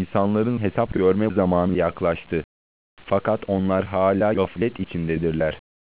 insanların hesap görme zamanı yaklaştı. Fakat onlar hala gaflet içindedirler.